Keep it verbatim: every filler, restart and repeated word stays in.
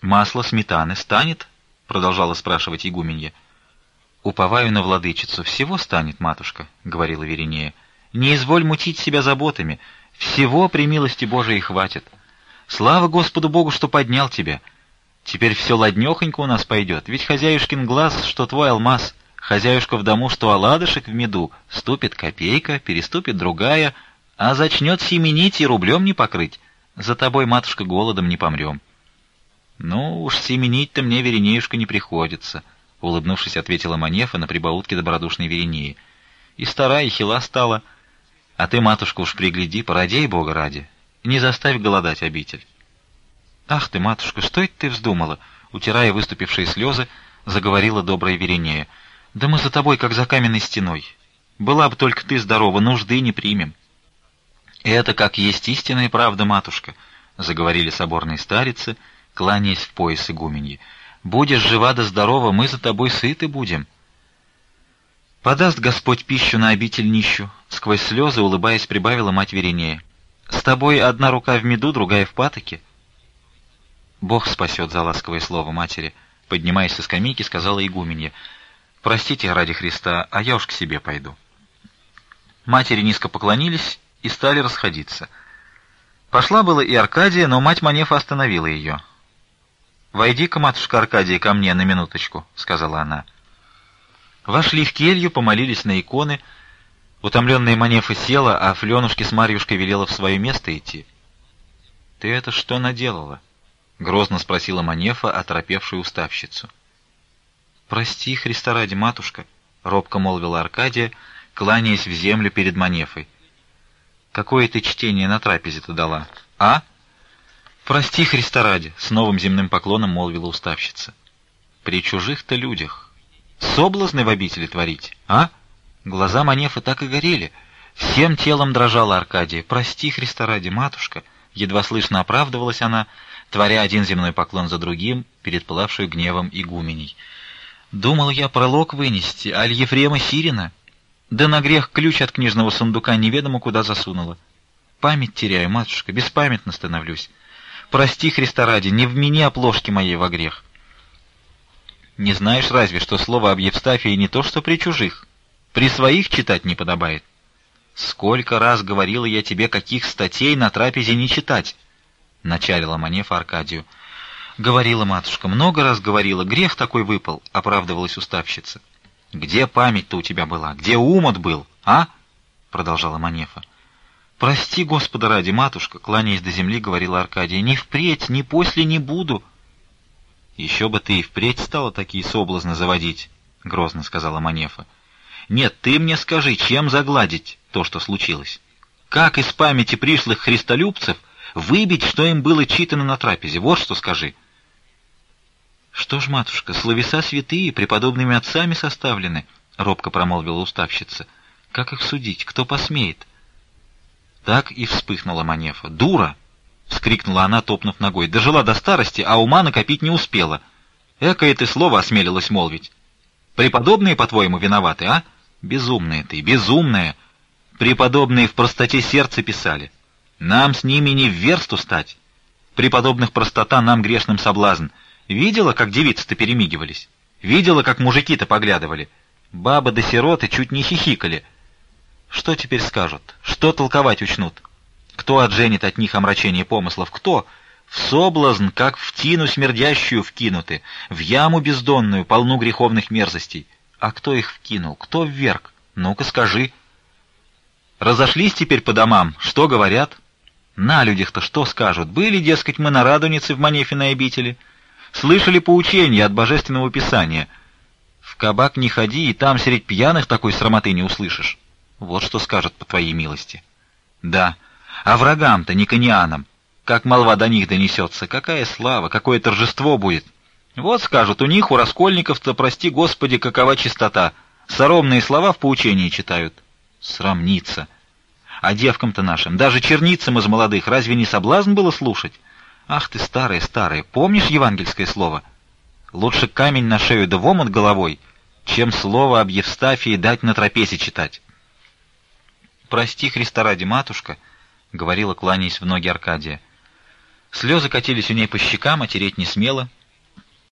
Масло, сметаны станет? Продолжала спрашивать игуменья. Уповаю на владычицу, всего станет, матушка, говорила Веринея. Не изволь мутить себя заботами, всего при милости Божией хватит. Слава Господу Богу, что поднял тебя. Теперь все ладнёхонько у нас пойдет, ведь хозяюшкин глаз, что твой алмаз, хозяюшка в дому, что оладышек в меду, ступит копейка, переступит другая, а зачнет семенить и рублем не покрыть. За тобой, матушка, голодом не помрем. Ну уж семенить-то мне, Веринеюшка, не приходится, улыбнувшись, ответила Манефа на прибаутке добродушной Веринеи. И старая, и хила стала. А ты, матушка, уж пригляди, породей Бога ради, не заставь голодать обитель. Ах ты, матушка, что это ты вздумала? Утирая выступившие слезы, заговорила добрая Веринея. Да мы за тобой, как за каменной стеной. Была бы только ты здорова, нужды не примем. Это как есть истинная правда, матушка, заговорили соборные старицы, кланяясь в пояс игуменьи. Будешь жива да здорова, мы за тобой сыты будем. Подаст Господь пищу на обитель нищу, сквозь слезы, улыбаясь, прибавила мать Веринея. С тобой одна рука в меду, другая в патоке. Бог спасет, за ласковое слово матери, поднимаясь со скамейки, сказала игуменья. Простите ради Христа, а я уж к себе пойду. Матери низко поклонились и стали расходиться. Пошла было и Аркадия, но мать Манефа остановила ее. «Войди-ка, матушка Аркадия, ко мне на минуточку», — сказала она. Вошли в келью, помолились на иконы. Утомленная Манефа села, а Флёнушке с Марьюшкой велела в свое место идти. «Ты это что наделала?» — грозно спросила Манефа оторопевшую уставщицу. «Прости, Христа ради, матушка», — робко молвила Аркадия, кланяясь в землю перед Манефой. «Какое ты чтение на трапезе-то дала, а?» «Прости, Христа ради», — с новым земным поклоном молвила уставщица. «При чужих-то людях. Соблазны в обители творить, а?» Глаза Манефы так и горели. Всем телом дрожала Аркадия. «Прости, Христа ради, матушка», — едва слышно оправдывалась она, творя один земной поклон за другим перед пылавшую гневом игуменей. «Думал я пролог вынести, аль Ефрема Сирина? Да на грех ключ от книжного сундука неведомо куда засунула. Память теряю, матушка, беспамятно становлюсь. Прости, Христа ради, не вмени оплошки моей во грех». «Не знаешь разве, что слово об Евстафии не то, что при чужих? При своих читать не подобает. Сколько раз говорила я тебе, каких статей на трапезе не читать», — началила Манефа Аркадию. «Говорила, матушка, много раз говорила, грех такой выпал», — оправдывалась уставщица. «Где память-то у тебя была? Где ум был, а?» — продолжала Манефа. «Прости, Господа ради, матушка», — кланяясь до земли, говорила Аркадия, — «ни впредь, ни после не буду». «Еще бы ты и впредь стала такие соблазны заводить», — грозно сказала Манефа. «Нет, ты мне скажи, чем загладить то, что случилось? Как из памяти пришлых христолюбцев выбить, что им было читано на трапезе? Вот что скажи». «Что ж, матушка, словеса святые, преподобными отцами составлены», — робко промолвила уставщица. «Как их судить? Кто посмеет?» Так и вспыхнула Манефа. «Дура!» — вскрикнула она, топнув ногой. «Дожила до старости, а ума накопить не успела. Экое ты слово осмелилась молвить. Преподобные, по-твоему, виноваты, а? Безумная ты, безумная! Преподобные в простоте сердца писали. Нам с ними не в версту стать. Преподобных простота, нам грешным соблазн. Видела, как девицы-то перемигивались? Видела, как мужики-то поглядывали? Бабы да сироты чуть не хихикали. Что теперь скажут? Что толковать учнут? Кто отженит от них омрачение помыслов? Кто? В соблазн, как в тину смердящую вкинуты, в яму бездонную, полну греховных мерзостей. А кто их вкинул? Кто вверг? Ну-ка скажи. Разошлись теперь по домам. Что говорят? На людях-то что скажут? Были, дескать, мы на Радунице в Манефиной обители. Слышали поучения от Божественного Писания. В кабак не ходи, и там средь пьяных такой срамоты не услышишь. Вот что скажут по твоей милости. Да, а врагам-то, никонианам, как молва до них донесется, какая слава, какое торжество будет. Вот скажут, у них, у раскольников-то, прости Господи, какова чистота. Соромные слова в поучении читают. Срамница. А девкам-то нашим, даже черницам из молодых, разве не соблазн было слушать? Ах ты, старая, старая, помнишь евангельское слово? Лучше камень на шею да в омут головой, чем слово об Евстафии дать на трапезе читать. «Прости, Христа ради, матушка», — говорила, кланяясь в ноги Аркадия. Слезы катились у ней по щекам, а тереть не смела,